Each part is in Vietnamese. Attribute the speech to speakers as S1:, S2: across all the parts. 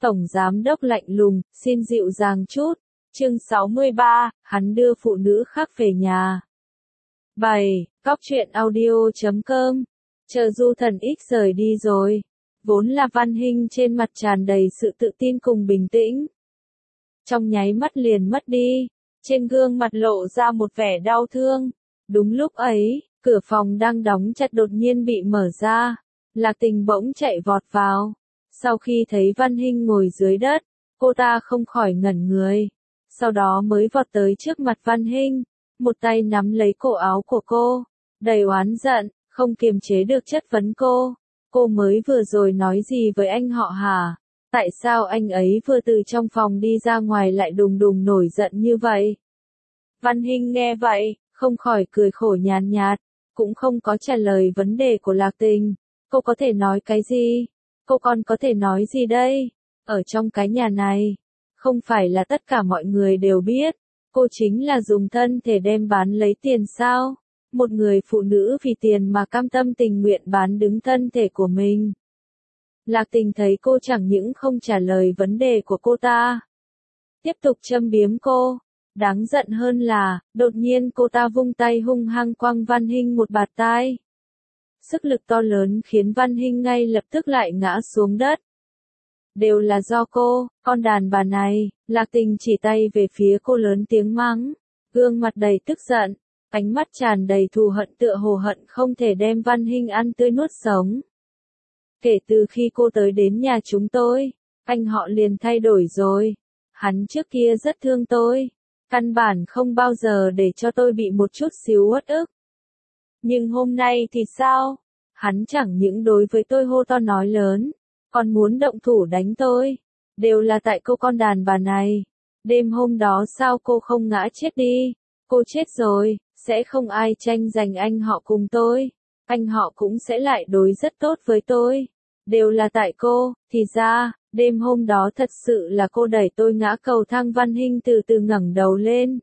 S1: Tổng giám đốc lạnh lùng, xin dịu dàng chút. Chương 63, hắn đưa phụ nữ khác về nhà. 7. Cóc truyện audio.com. Chờ Du Thần X rời đi rồi. Vốn là Văn Hinh trên mặt tràn đầy sự tự tin cùng bình tĩnh. Trong nháy mắt liền mất đi. Trên gương mặt lộ ra một vẻ đau thương. Đúng lúc ấy, cửa phòng đang đóng chặt đột nhiên bị mở ra. Lạc Tình bỗng chạy vọt vào. Sau khi thấy Văn Hinh ngồi dưới đất, cô ta không khỏi ngẩn người. Sau đó mới vọt tới trước mặt Văn Hinh, một tay nắm lấy cổ áo của cô, đầy oán giận, không kiềm chế được chất vấn cô. Cô mới vừa rồi nói gì với anh họ hả? Tại sao anh ấy vừa từ trong phòng đi ra ngoài lại đùng đùng nổi giận như vậy? Văn Hinh nghe vậy, không khỏi cười khổ nhàn nhạt, cũng không có trả lời vấn đề của Lạc Tình. Cô có thể nói cái gì? Cô còn có thể nói gì đây? Ở trong cái nhà này, không phải là tất cả mọi người đều biết, cô chính là dùng thân thể đem bán lấy tiền sao? Một người phụ nữ vì tiền mà cam tâm tình nguyện bán đứng thân thể của mình. Lạc Tình thấy cô chẳng những không trả lời vấn đề của cô ta, tiếp tục châm biếm cô. Đáng giận hơn là, đột nhiên cô ta vung tay hung hăng quăng Văn Hinh một bạt tai. Sức lực to lớn khiến Văn Hinh ngay lập tức lại ngã xuống đất. Đều là do cô, con đàn bà này. Lạc Tình chỉ tay về phía cô lớn tiếng mắng, gương mặt đầy tức giận, ánh mắt tràn đầy thù hận tựa hồ hận không thể đem Văn Hinh ăn tươi nuốt sống. Kể từ khi cô tới đến nhà chúng tôi, anh họ liền thay đổi rồi. Hắn trước kia rất thương tôi, căn bản không bao giờ để cho tôi bị một chút xíu uất ức. Nhưng hôm nay thì sao? Hắn chẳng những đối với tôi hô to nói lớn, còn muốn động thủ đánh tôi. Đều là tại cô con đàn bà này. Đêm hôm đó sao cô không ngã chết đi? Cô chết rồi, sẽ không ai tranh giành anh họ cùng tôi. Anh họ cũng sẽ lại đối rất tốt với tôi. Đều là tại cô. Thì ra, đêm hôm đó thật sự là cô đẩy tôi ngã cầu thang. Văn Hinh từ từ ngẩng đầu lên.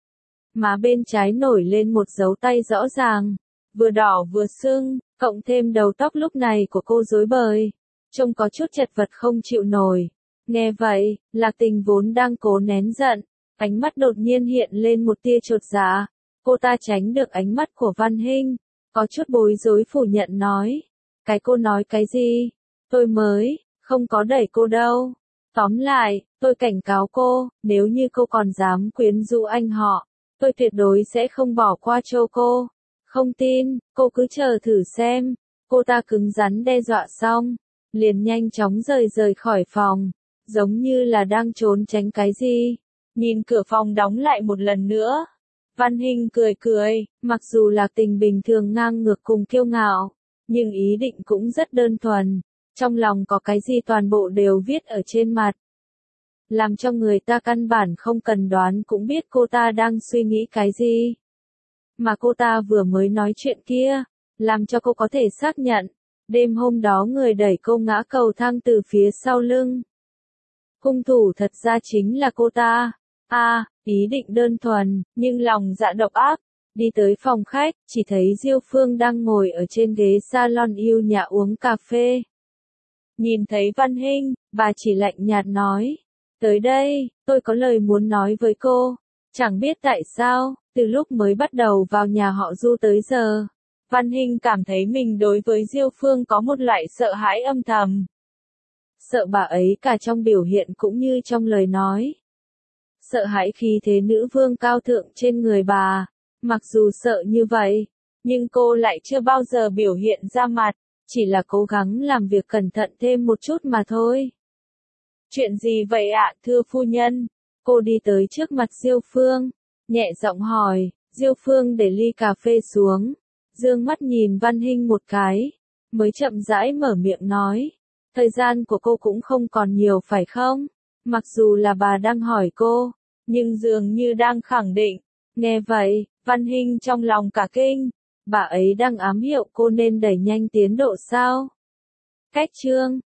S1: Má bên trái nổi lên một dấu tay rõ ràng, vừa đỏ vừa sưng, cộng thêm đầu tóc lúc này của cô rối bời, trông có chút chật vật không chịu nổi. Nghe vậy, Lạc Tình vốn đang cố nén giận, ánh mắt đột nhiên hiện lên một tia chột dạ. Cô ta tránh được ánh mắt của Văn Hinh, có chút bối rối phủ nhận nói. Cái cô nói cái gì? Tôi mới, không có đẩy cô đâu. Tóm lại, tôi cảnh cáo cô, nếu như cô còn dám quyến rũ anh họ, tôi tuyệt đối sẽ không bỏ qua cho cô. Không tin, cô cứ chờ thử xem. Cô ta cứng rắn đe dọa xong, liền nhanh chóng rời khỏi phòng, giống như là đang trốn tránh cái gì. Nhìn cửa phòng đóng lại một lần nữa, Văn Hinh cười cười, mặc dù Lạc Tình bình thường ngang ngược cùng kiêu ngạo, nhưng ý định cũng rất đơn thuần, trong lòng có cái gì toàn bộ đều viết ở trên mặt. Làm cho người ta căn bản không cần đoán cũng biết cô ta đang suy nghĩ cái gì. Mà cô ta vừa mới nói chuyện kia, làm cho cô có thể xác nhận, đêm hôm đó người đẩy cô ngã cầu thang từ phía sau lưng. Hung thủ thật ra chính là cô ta. Ý định đơn thuần, nhưng lòng dạ độc ác. Đi tới phòng khách, chỉ thấy Diêu Phương đang ngồi ở trên ghế salon yêu nhã uống cà phê. Nhìn thấy Văn Hinh, bà chỉ lạnh nhạt nói, tới đây, tôi có lời muốn nói với cô. Chẳng biết tại sao, từ lúc mới bắt đầu vào nhà họ Du tới giờ, Văn Hinh cảm thấy mình đối với Diêu Phương có một loại sợ hãi âm thầm. Sợ bà ấy cả trong biểu hiện cũng như trong lời nói. Sợ hãi khí thế nữ vương cao thượng trên người bà. Mặc dù sợ như vậy, nhưng cô lại chưa bao giờ biểu hiện ra mặt, chỉ là cố gắng làm việc cẩn thận thêm một chút mà thôi. Chuyện gì vậy ạ, thưa phu nhân? Cô đi tới trước mặt Diêu Phương, nhẹ giọng hỏi. Diêu Phương để ly cà phê xuống, dương mắt nhìn Văn Hinh một cái, mới chậm rãi mở miệng nói. Thời gian của cô cũng không còn nhiều phải không? Mặc dù là bà đang hỏi cô, nhưng dường như đang khẳng định. Nghe vậy, Văn Hinh trong lòng cả kinh. Bà ấy đang ám hiệu cô nên đẩy nhanh tiến độ sao? Cách chương